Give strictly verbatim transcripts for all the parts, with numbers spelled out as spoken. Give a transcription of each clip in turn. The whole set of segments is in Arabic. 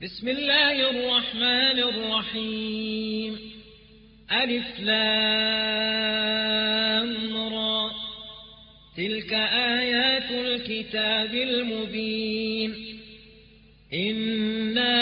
بسم الله الرحمن الرحيم. ألف لام را. تلك آيات الكتاب المبين. إنا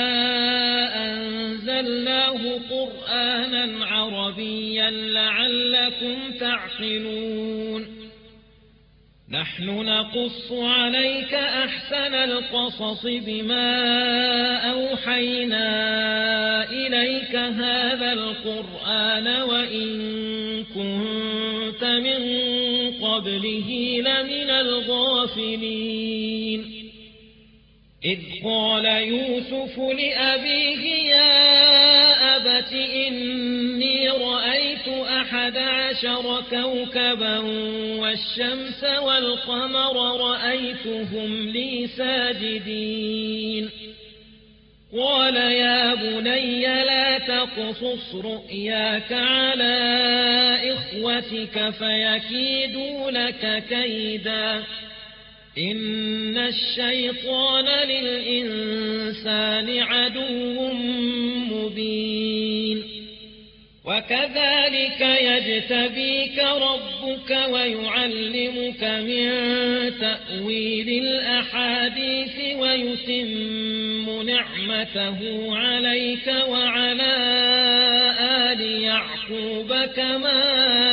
أنزلناه قرآنا عربيا لعلكم تعقلون. نحن نقص عليك أحسن القصص بما أوحينا إليك هذا القرآن وإن كنت من قبله لمن الغافلين. إذ قال يوسف لأبيه يا أبت إني رأيت أحد عشر كوكبا والشمس والقمر رأيتهم لي ساجدين. قال يا بني لا تقصص رؤياك على إخوتك فيكيدوا لك كيدا إن الشيطان للإنسان عدو مبين. وكذلك يجتبيك ربك ويعلمك من تأويل الأحاديث ويتم نعمته عليك وعلى آل يعقوب كما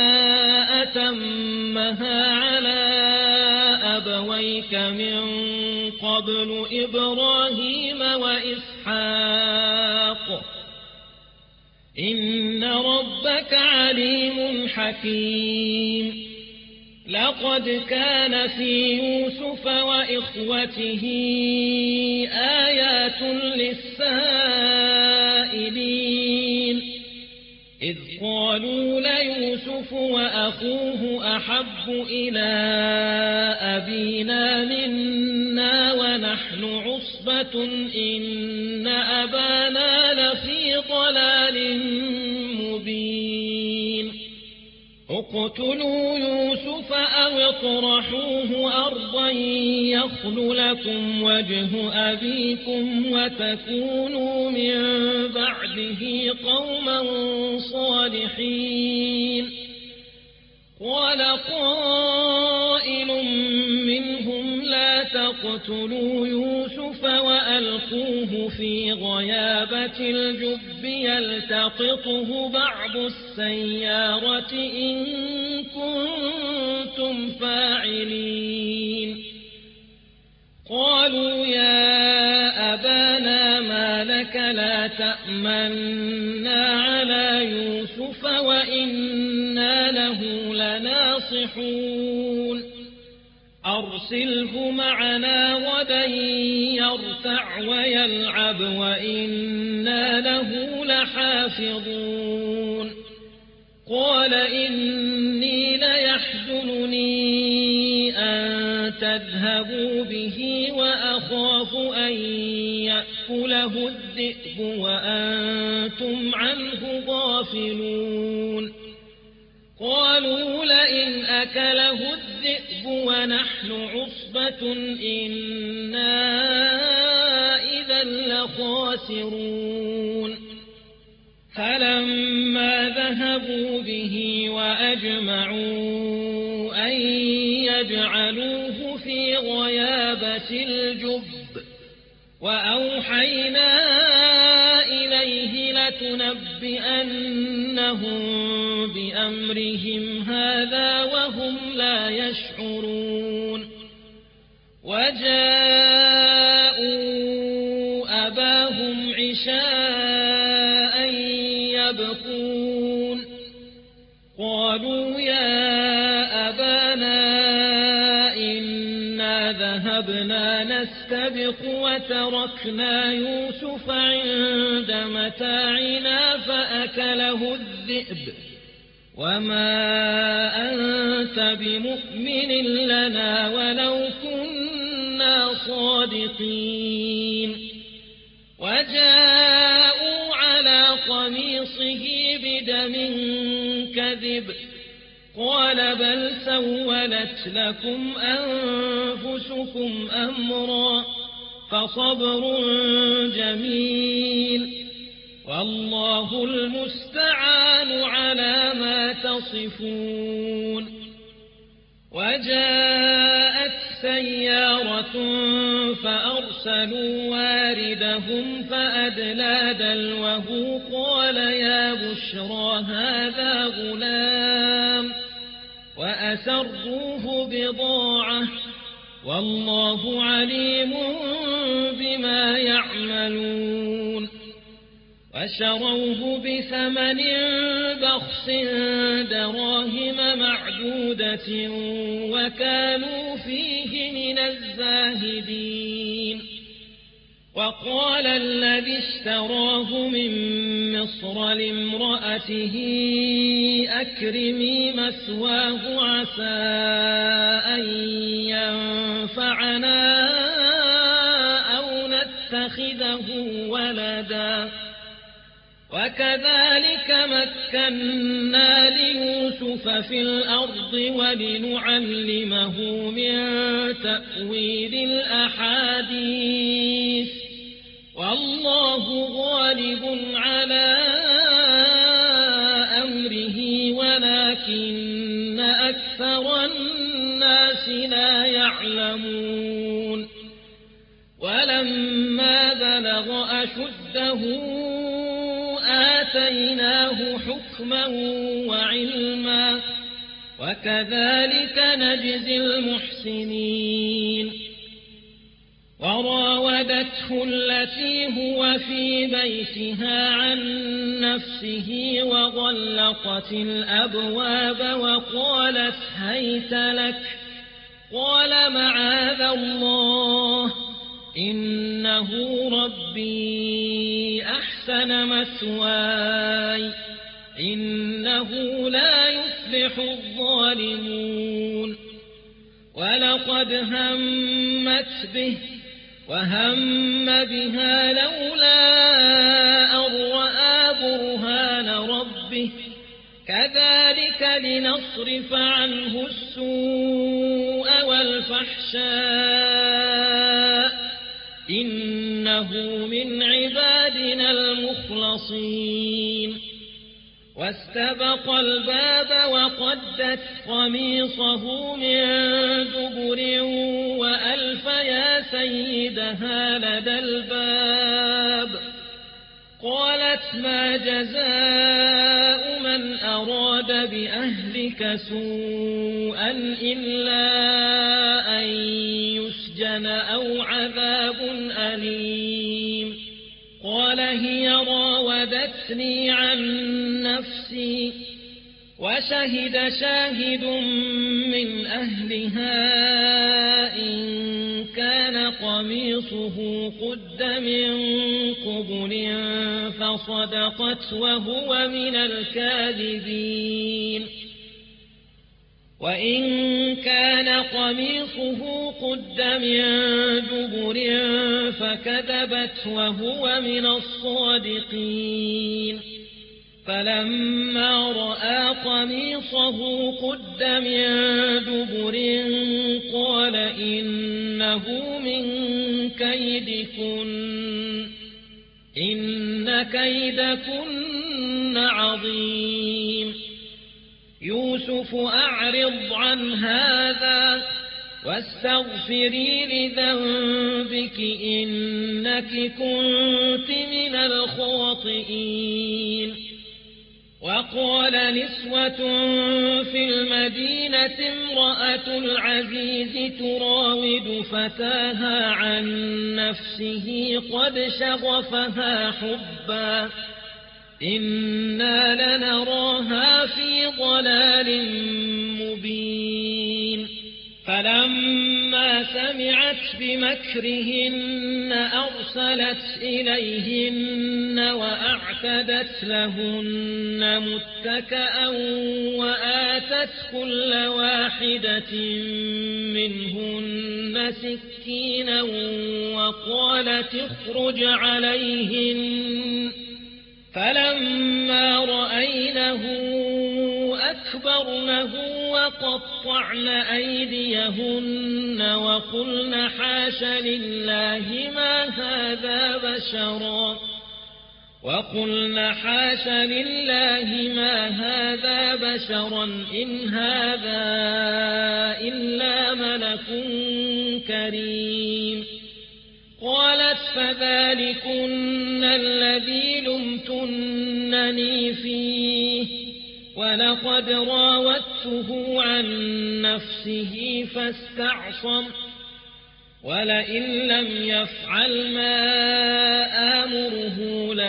أتمها على أبويك من قبل إبراهيم وإسحاق إن ربك عليم حكيم. لقد كان في يوسف وإخوته آيات للسائلين إذ قالوا ليوسف وأخوه أحب إلى أبينا منا ونحن عصبة إن أبانا لفي ضلال مبين. اقتلوا يوسف أو اطرحوه أرضا يخل لكم وجه أبيكم وتكونوا من بعده قوما صالحين. قال قائل منهم لا تقتلوا يوسف وألقوه في غيابة الجب يلتقطه بعض السيارة إن كنتم فاعلين. قالوا يا أبانا ما لك لا تأمنا على يوسف وإنا له لناصحون. أرسله معنا غدا يرتع ويلعب وإنا له لحافظون. قال إني ليحزنني أن تذهبوا به وأخاف أن يأكله الذئب وأنتم عنه غافلون. قالوا لئن أكله الذئب ونحن عصبة إنا إذا لخاسرون. فلما ذهبوا به وأجمعوا أن يجعلوه في غيابة الجب وأوحينا إليه لتنبئنهم بأمرهم هذا وهم لا يشعرون. وجاءوا أباهم عشاء يبكون. قالوا يا أبانا إنا ذهبنا نستبق وتركنا يوسف عند متاعنا فأكله الذئب وما أنت بمؤمن لنا ولو كنا صادقين. وجاءوا على قميصه بدم كذب قال بل سولت لكم أنفسكم أمرا فصبر جميل والله المستعان على ما تصفون. وجاءت سيارة فأرسلوا واردهم فأدلى دلوه قال يا بشرى هذا غلام وأسروه بضاعة والله عليم بما يعملون. وشروه بثمن بخس دراهم معدودة وكانوا فيه من الزاهدين. وقال الذي اشتراه من مصر لامرأته أكرمي مثواه عسى أن ينفعنا أو نتخذه ولدا. وكذلك مكنا ليوسف في الأرض ولنعلمه من تأويل الأحاديث والله غالب على أمره ولكن أكثر الناس لا يعلمون. ولما بلغ أشده آتيناه حكما وعلما وكذلك نجزي المحسنين. وراودته التي هو في بيتها عن نفسه وغلقت الأبواب وقالت هيت لك قال معاذ الله إنه ربي أحسن مثواي إنه لا يفلح الظالمون. ولقد همت به وهم بها لولا أن رأى برهان ربه كذلك لنصرف عنه السوء والفحشاء إنه من عبادنا المخلصين. واستبق الباب وقدت قميصه من دبر وألف يا سيدها لدى الباب قالت ما جزاء من أراد بأهلك سوءا إلا أن يسجن أو عذاب أليم. قال هي راودتني عن نفسي وشهد شاهد من أهلها إن كان قميصه قد من قبل فصدقت وهو من الكاذبين. وإن كان قميصه قد من دبر فكذبت وهو من الصادقين. فلما رأى قميصه قد من دبر قال إنه من كيدكن إن كيدكن عظيم. يوسف أعرض عن هذا واستغفري لذنبك إنك كنت من الخاطئين. وقال نسوة في المدينة امرأة العزيز تراود فتاها عن نفسه قد شغفها حبا إنا لنراها في ضلال مبين. فلما سمعت بمكرهن أرسلت إليهن وأعتدت لهن متكأ وآتت كل واحدة منهن سكينا وقالت اخرج عليهن. فلما رأينه أكبرنه وقطعن أيديهن وقلن حاش لله ما هذا بشرا وقلنا حاش لله ما هذا بشرا إن هذا إلا ملك كريم. قالت فذلكن الذي لمتنني فيه ولقد راودته عن نفسه فاستعصم ولئن لم يفعل ما آمره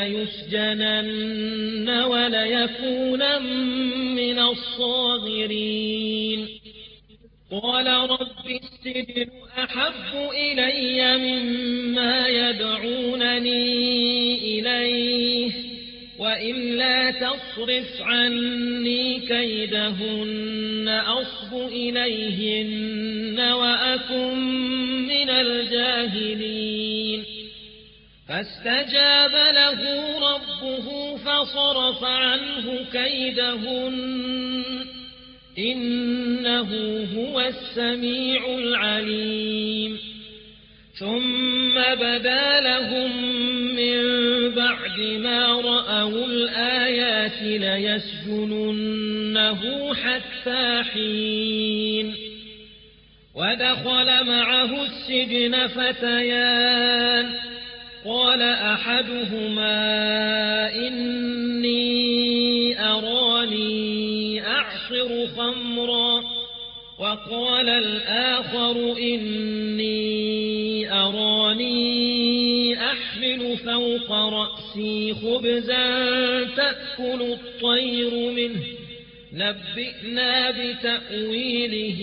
ليسجنن وليكون من الصاغرين. قال رب السجن أحب إلي مما يدعونني إليه وإلا تصرف عني كيدهن أصب إليهن وأكن من الجاهلين. فاستجاب له ربه فصرف عنه كيدهن إنه هو السميع العليم. ثم بدا لهم من بعد ما رأوا الآيات ليسجننه حتى حين. ودخل معه السجن فتيان قال أحدهما إني أراني أعصر خمرا وقال الآخر إني أراني أحمل فوق رأسي خبزا تأكل الطير منه نبئنا بتأويله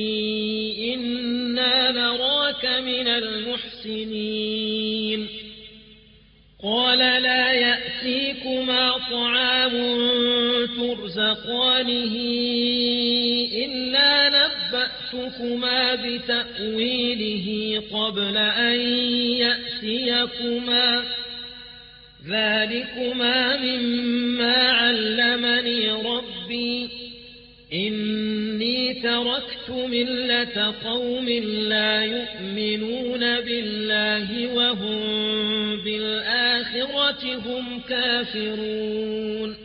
إنا نراك من المحسنين. قال لا يأتيكما طعام ترزقانه إلا نبأتكما بتأويله قبل أن يأتيكما ذلكما مما علمني ربي إني تركت ملة قوم لا يؤمنون بالله وهم بالآخرة هم كافرون.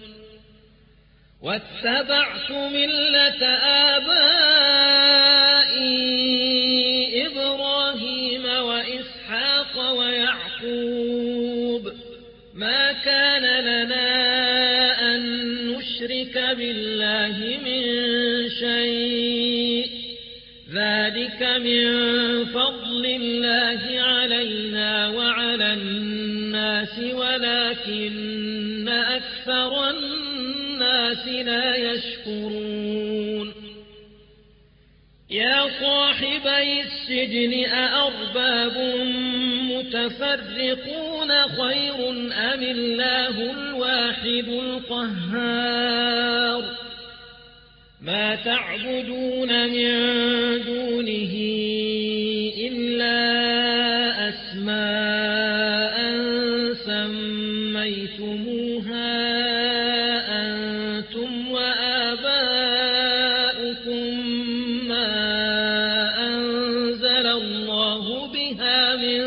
واتبعت ملة آبائي إبراهيم وإسحاق ويعقوب ما كان لنا أن نشرك بالله من شيء ذلك من فضل الله علينا وعلى الناس ولكن أكثر الناس لا يشكرون. يا صاحبي السجن أأرباب متفرقون خير أم الله الواحد القهار. ما تعبدون من دونه إلا أسماء سميتموها أنتم وآباؤكم ما أنزل الله بها من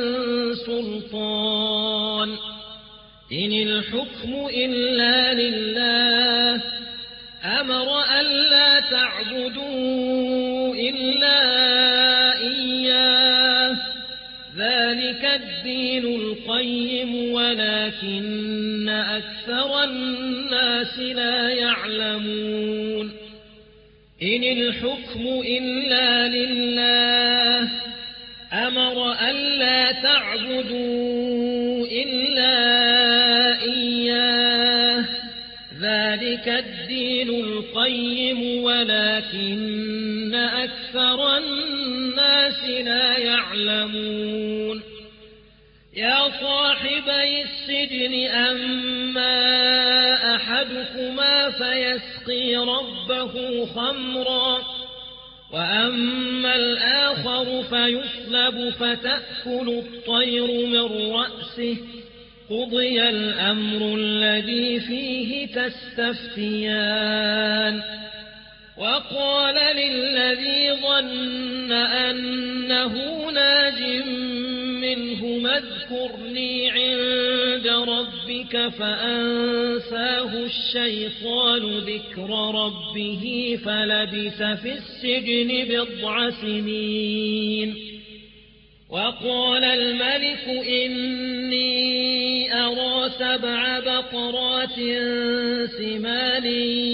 سلطان إن الحكم إلا لله أمر ألا تعبدوا إلا إياه ذلك الدين القيم ولكن أكثر الناس لا يعلمون. إن الحكم إلا لله أمر ألا تعبدوا إلا إياه ذلك الدين القيم ولكن أكثر الناس لا يعلمون. يا صاحبي السجن أما أحدكما فيسقي ربه خمرا وأما الآخر فيصلب فتأكل الطير من رأسه قضي الأمر الذي فيه تستفتيان. وقال للذي ظن أنه ناج منهما اذكرني عند عند ربك فأنساه الشيطان ذكر ربه فلبث في السجن بضع سنين. وقال الملك إني أرى سبع بقرات سمان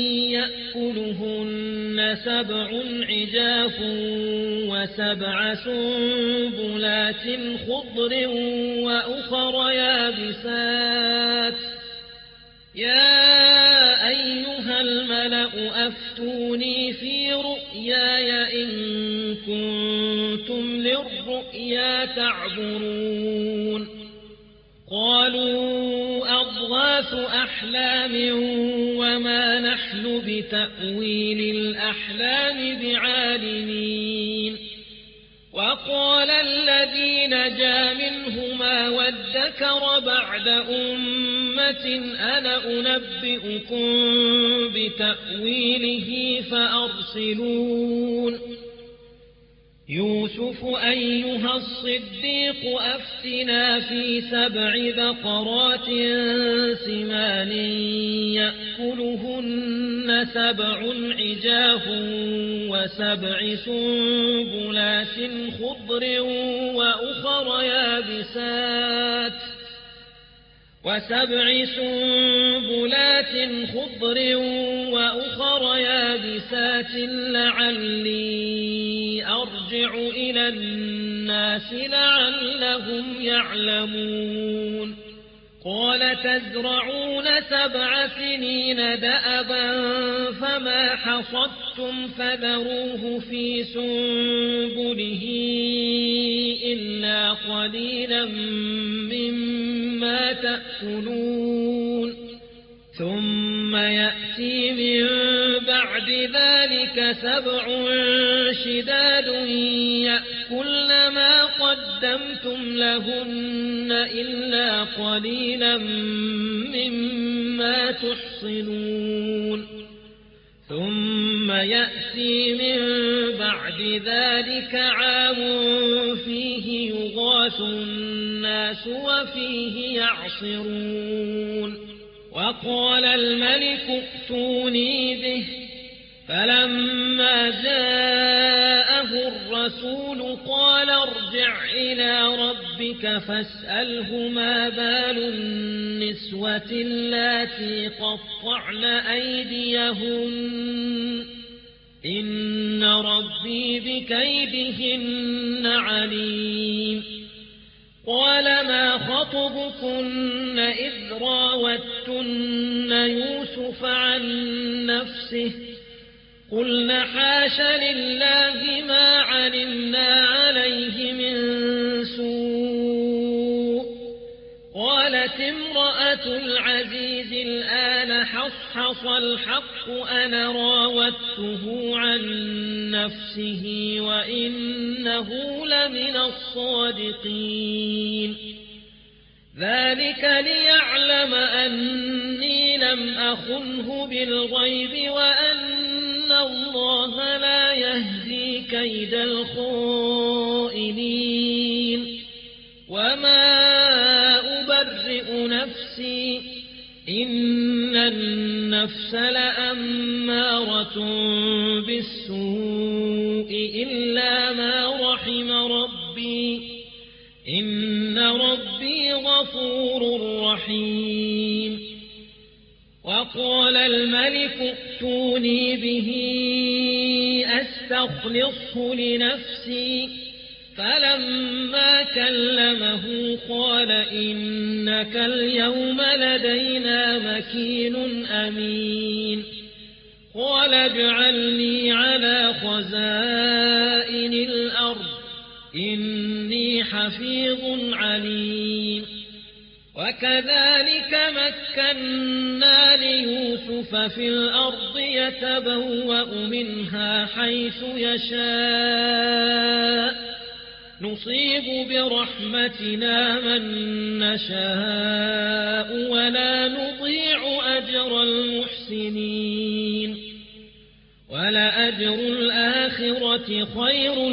يأكلهن سبع عجاف وسبع سنبلات خضر وأخر يابسات يا أيها الملأ أفتوني في رؤياي إن كنتم للرؤيا تعبرون. قالوا أضغاث أحلام وما نحن بتأويل الأحلام بعالمين. وقال الذي نجا منهما وادكر بعد أمة أنا أنبئكم بتأويله فأرسلون. يوسف أيها الصديق أفتنا في سبع بقرات سمان يأكلهن سبع عجاف وسبع سنبلات خضر وأخر يابسات وسبع سنبلات خضر وأخر يابسات لعلي أرجع إلى الناس لعلهم يعلمون. قال تزرعون سبع سنين دأبا فما حصدتم فذروه في سنبله إلا قليلا مما تأكلون. ثم يأتي من بعد ذلك سبع شداد يأكلن ما قدمتم لهن إلا قليلا مما تحصنون. ثم يأتي من بعد ذلك عام فيه يغاث الناس وفيه يعصرون. وقال الملك ائتوني به فلما جاءه الرسول قال ارجع إلى ربك فاسأله ما بال النسوة اللاتي قطعن أيديهن إن ربي بكيدهن عليم. قال ما خطبكن إذ راوتن يوسف عن نفسه قلنا حاش لله ما علمنا عليه من سوء. قالت امرأة العزيز الآن حصحص الحق أنا راودته عن نفسه وإنه لمن الصادقين. ذلك ليعلم أني لم أخنه بالغيب وأن الله لا يهدي كيد الخائنين. وما أبرئ نفسي إن النفس لأمارة بالسوء إلا ما رحم ربي إن ربي غفور رحيم. وقال الملك ائتوني به أستخلصه لنفسي فلما كلمه قال إنك اليوم لدينا مكين أمين. قال اجعلني على خزائن الأرض إني حفيظ عليم. وكذلك مكنا ليوسف في الأرض يتبوأ منها حيث يشاء نصيب برحمتنا من نشاء ولا نضيع أجر المحسنين. ولأجر الآخرة خير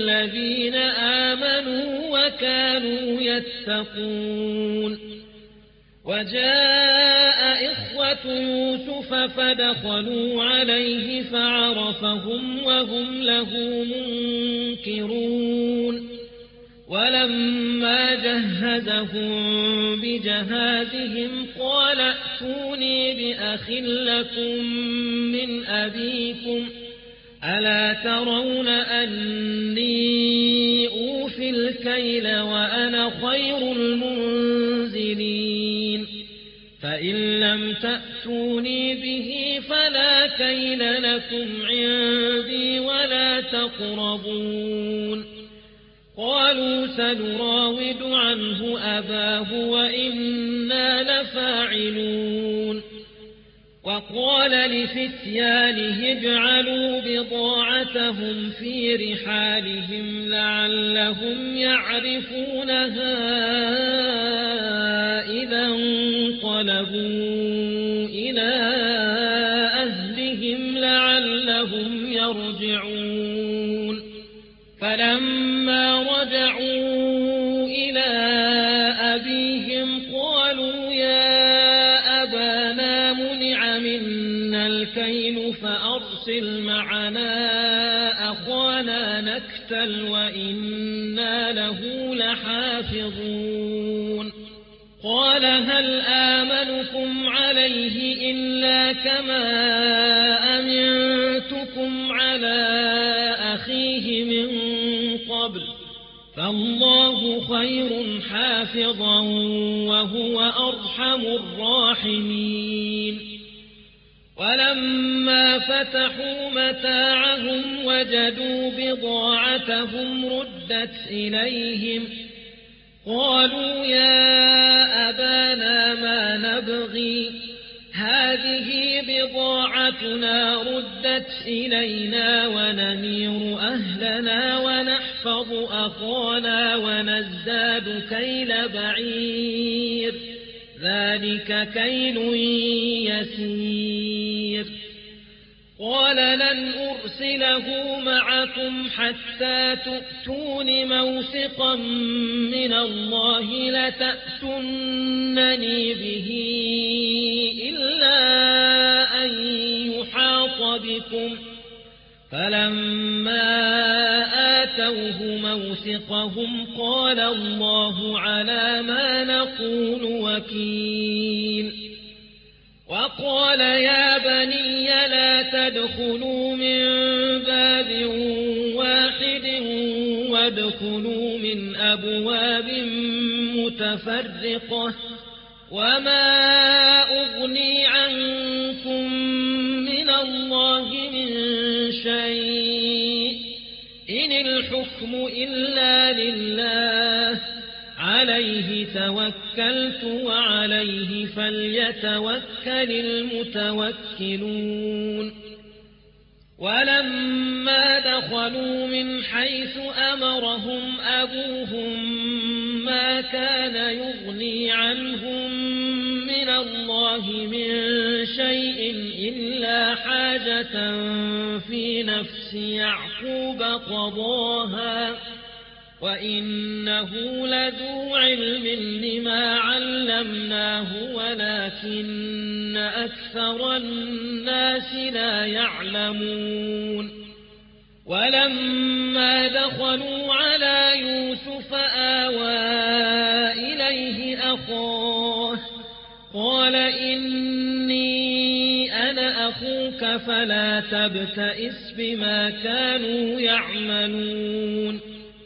للذين آمنوا وكانوا يتقون. وجاء إخوة يوسف فدخلوا عليه فعرفهم وهم له منكرون ولما جهزهم بجهازهم قال ائتوني بأخ لكم من أبيكم ألا ترون أني أوفي الكيل وأنا خير المنزلين فإن لم تأتوني به فلا كيل لكم عندي ولا تقربون قالوا سنراود عنه أباه وإنا لفاعلون وقال لفتيانه اجعلوا بضاعتهم في رحالهم لعلهم يعرفونها إذا انقلبوا إلى أهلهم لعلهم يرجعون فلما رجعوا إلى أبيهم قالوا يا أبانا منع منا الكيل فأرسل معنا أخانا نكتل وإنا له لحافظون قال هل آمنكم عليه إلا كما أمنتكم على أخيه من قبل فالله خير حافظا وهو أرحم الراحمين ولما فتحوا متاعهم وجدوا بضاعتهم ردت إليهم قالوا يا أبانا ما نبغي هذه بضاعتنا ردت إلينا ونمير أهلنا ونحفظ أخانا ونزداد كيل بعير ذلك كيل يسير قال لن أرسله معكم حتى تؤتون موثقا من الله لتأتونني به إلا أن يحاط بكم فلما آتوه موثقهم قال الله على ما نقول وكيل وقال يا بني لا تدخلوا من باب واحد وادخلوا من أبواب متفرقة وما أغني عنكم من الله من شيء إن الحكم إلا لله عليه توكلت وعليه فليتوكل المتوكلون ولما دخلوا من حيث أمرهم أبوهم ما كان يغني عنهم من الله من شيء إلا حاجة في نفس يعقوب قضاها وإنه لذو علم لما علمناه ولكن أكثر الناس لا يعلمون ولما دخلوا على يوسف آوى إليه أخاه قال إني أنا أخوك فلا تبتئس بما كانوا يعملون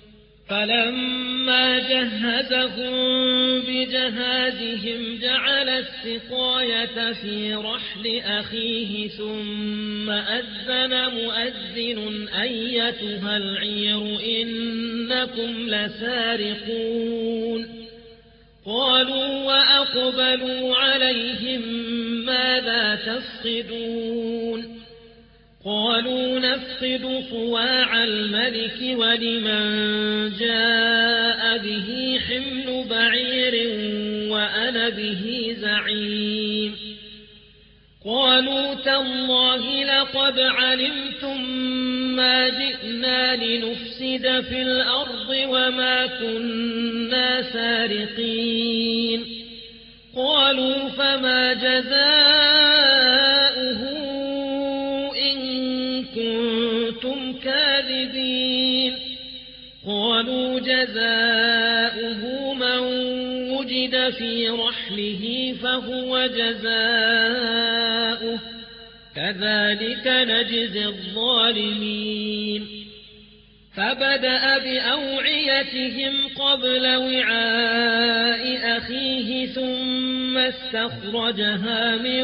فلما جهزهم بجهازهم جعل السقاية في رحل أخيه ثم أذن مؤذن أيتها العير إنكم لسارقون قالوا وأقبلوا عليهم ماذا تفقدون قالوا نفقد صواع الملك ولمن جاء به حمل بعير وأنا به زعيم قالوا تالله لقد علمتم ما جئنا لنفسد في الأرض وما كنا سارقين قالوا فما جزاؤه إن كنتم كاذبين قالوا جزاؤه من وجد في رحله فهو جزاؤه كذلك نجزي الظالمين فبدأ بأوعيتهم قبل وعاء أخيه ثم استخرجها من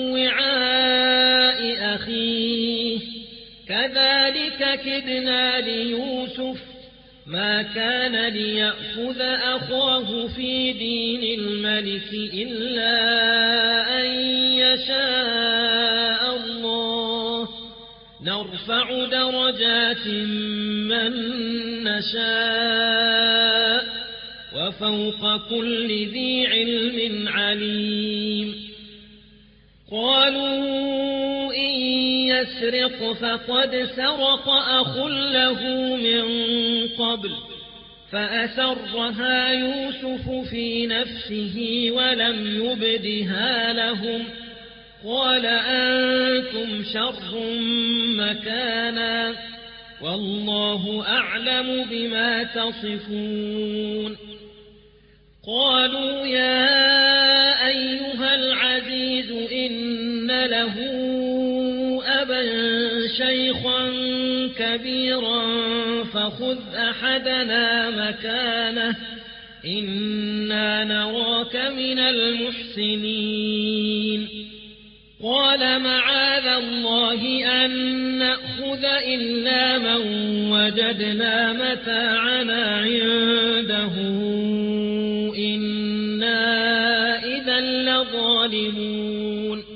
وعاء أخيه كذلك كدنا ليوسف ما كان ليأخذ أخاه في دين الملك إلا أن يشاء الله نرفع درجات من نشاء وفوق كل ذي علم عليم قالوا إن يسرق فقد سرق أخ له من قبل فأسرها يوسف في نفسه ولم يبدها لهم قال أنتم شر مكانا والله أعلم بما تصفون قالوا يا أيها العزيز إن له أبا شيخا كبيرا فخذ أحدنا مكانه إنا نراك من المحسنين قال معاذ الله أن نأخذ إلا من وجدنا متاعنا عنده إنا إذا لظالمون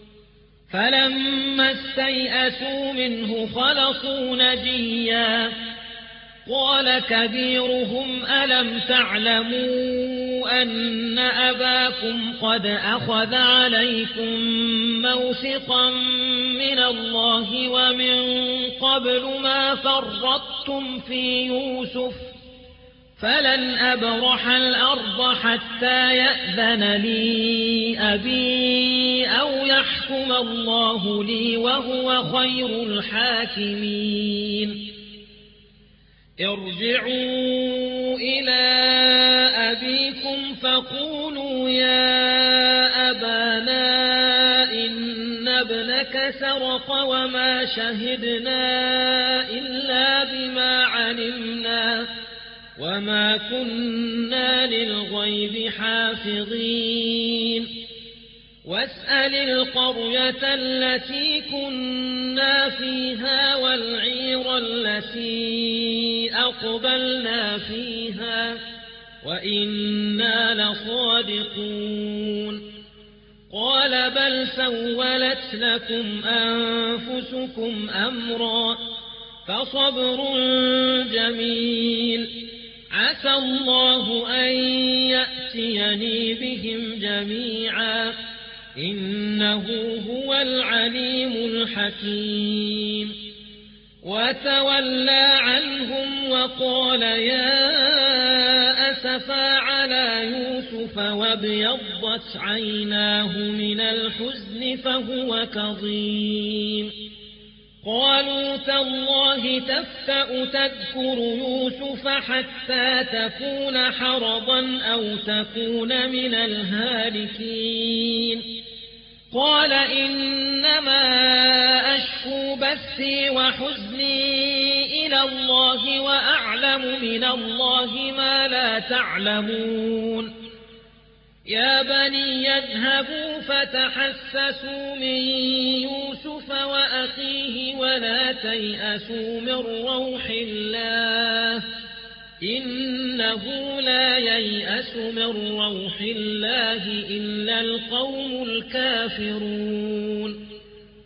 فلما استيئسوا منه خلصوا نجيا قال كبيرهم ألم تعلموا أن أباكم قد أخذ عليكم موثقا من الله ومن قبل ما فرطتم في يوسف فلن أبرح الأرض حتى يأذن لي أبي أو يحكم الله لي وهو خير الحاكمين ارجعوا إلى أبيكم فقولوا يا أبانا إن ابنك سرق وما شهدنا إلا بما علمنا وما كنا للغيب حافظين واسأل القرية التي كنا فيها والعير التي أقبلنا فيها وإنا لصادقون قال بل سولت لكم أنفسكم أمرا فصبر جميل عسى الله أن يأتيني بهم جميعا إنه هو العليم الحكيم وتولى عنهم وقال يا أسفا على يوسف وابيضت عيناه من الحزن فهو كظيم قالوا تالله تفتأ تذكر يوسف حتى تكون حرضا أو تكون من الهالكين قال إنما أشكو بثي وحزني إلى الله وأعلم من الله ما لا تعلمون يا بني يذهبوا فتحسسوا من يوسف وأخيه ولا تيأسوا من روح الله إنه لا ييأس من روح الله إلا القوم الكافرون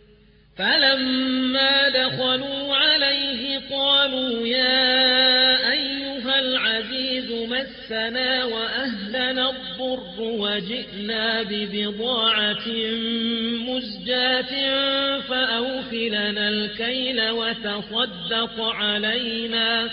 فلما دخلوا عليه قالوا يا أيها العزيز مسنا وأهلنا الضر وجئنا ببضاعة مزجاة فأوفلنا الكيل وتصدق علينا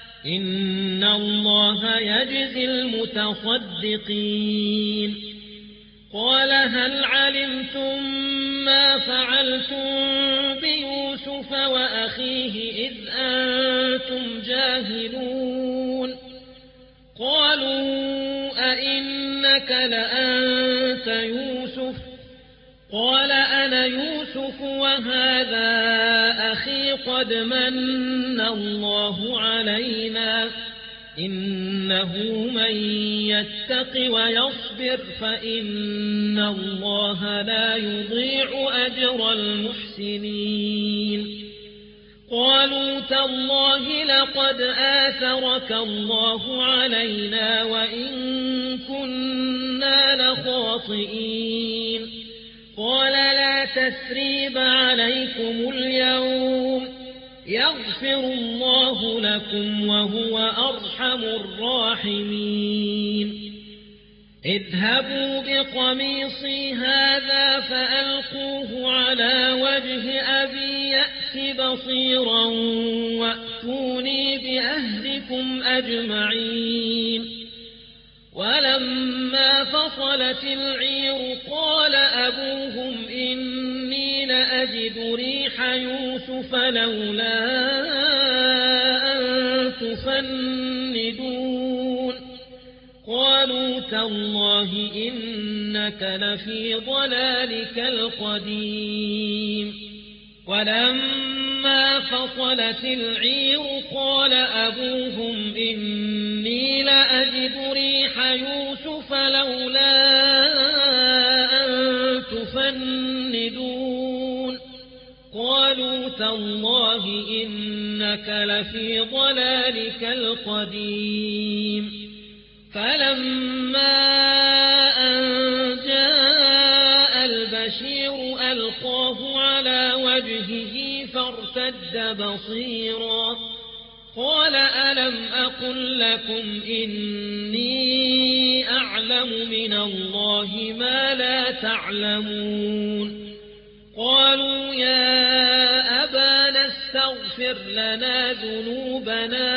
إن الله يجزي المتصدقين قال هل علمتم ما فعلتم بيوسف وأخيه إذ أنتم جاهلون قالوا أئنك لأنت يوسف قال أنا يوسف وهذا أخي قد من الله علينا إنه من يتق ويصبر فإن الله لا يضيع أجر المحسنين قالوا تالله لقد آثرك الله علينا وإن كنا لخاطئين قال لا تثريب عليكم اليوم يغفر الله لكم وهو أرحم الراحمين اذهبوا بقميصي هذا فألقوه على وجه أبي يأت بصيرا وأتوني بأهلكم أجمعين ولما فصلت العير قال أبوهم إني لأجد ريح يوسف لولا أن تفندون قالوا تالله إنك لفي ضلالك القديم ولما فصلت العير قال أبوهم إني لأجد ريح يوسف لولا أن تفندون قالوا تالله إنك لفي ضلالك القديم فلما أن جاء البشير ألقاه على وجهه فارتد بصيرا قال ألم أقل لكم إني أعلم من الله ما لا تعلمون قالوا يا أبانا استغفر لنا ذنوبنا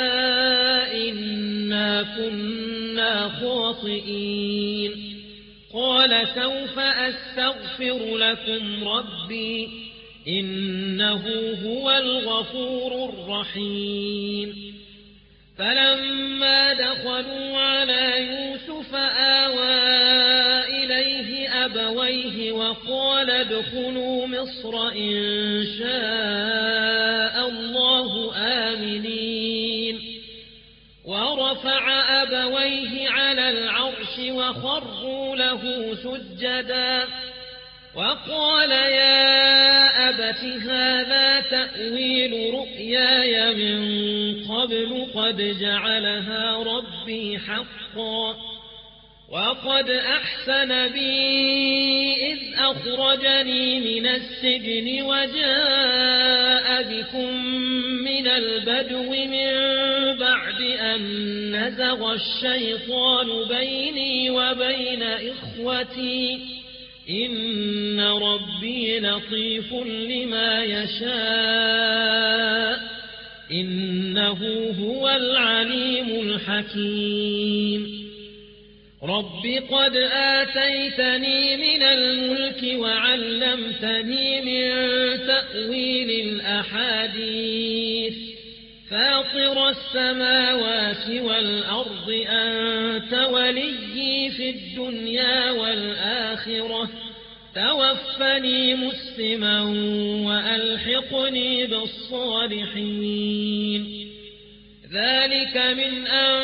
إنا كنا خاطئين قال سوف أستغفر لكم ربي إنه هو الغفور الرحيم فلما دخلوا على يوسف آوى إليه أبويه وقال ادخلوا مصر إن شاء الله آمنين ورفع أبويه على العرش وخروا له سجدا وقال يا أبت هذا تأويل رؤياي من قبل قد جعلها ربي حقا وقد أحسن بي إذ أخرجني من السجن وجاء بكم من البدو من بعد أن نزغ الشيطان بيني وبين إخوتي إن ربي لطيف لما يشاء إنه هو العليم الحكيم رب قد آتيتني من الملك وعلمتني من تأويل الأحاديث فاطر السماوات والأرض أنت وليي في الدنيا والآخرة توفني مسلما وألحقني بالصالحين ذلك من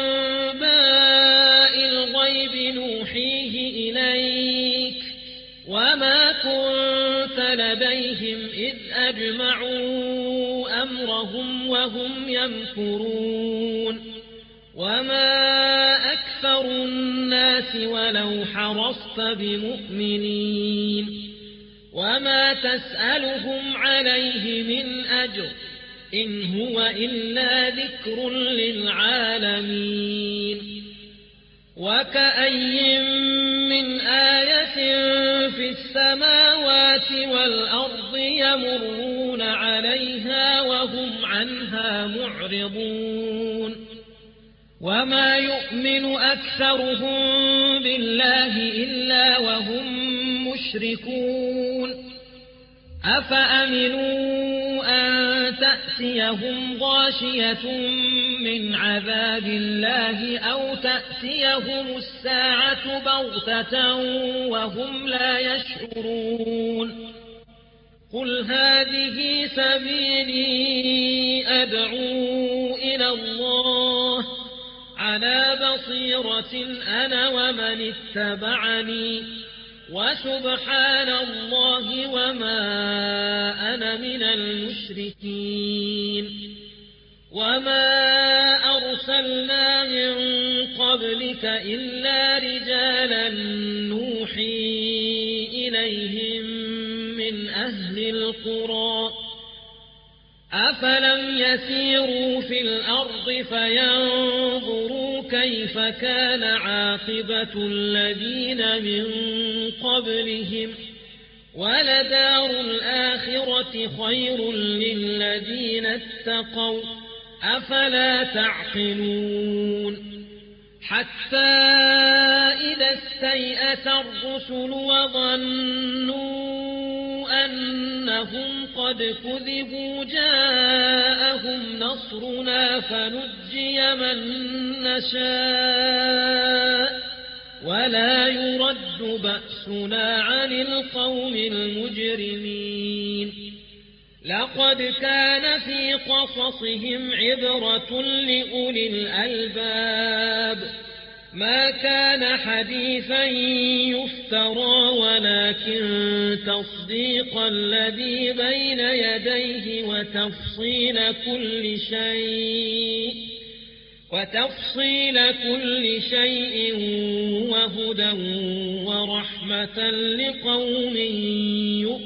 أنباء الغيب نوحيه إليك وما كنت لديهم إذ أجمعوا أمرهم وهم يمكرون وما أكثر الناس ولو حرصت بمؤمنين وما تسألهم عليه من أجر إن هو إلا ذكر للعالمين وكأي من آية في السماوات والأرض يمرون عليها وهم عنها معرضون وما يؤمن أكثرهم بالله إلا وهم المشركون أفأمنوا أن تأتيهم غاشية من عذاب الله أو تأتيهم الساعة بغتة وهم لا يشعرون قل هذه سبيلي أدعو إلى الله على بصيرة أنا ومن اتبعني وسبحان الله وما أنا من المشركين وما أرسلنا من قبلك إلا رجالا نوحي إليهم من أهل القرى أفلم يسيروا في الأرض فينظروا كيف كان عاقبة الذين من قبلهم ولدار الآخرة خير للذين اتقوا أفلا تعقلون حتى إذا استيأس الرسل وظنوا أنهم قد كذبوا جاءهم نصرنا فنجي من نشاء ولا يرد بأسنا عن القوم المجرمين لقد كان في قصصهم عبرة لأولي الألباب ما كان حديثا يفترى ولكن تصديق الذي بين يديه وتفصيل كل شيء وتفصيل كل شيء وهدى ورحمة لقوم يؤمنون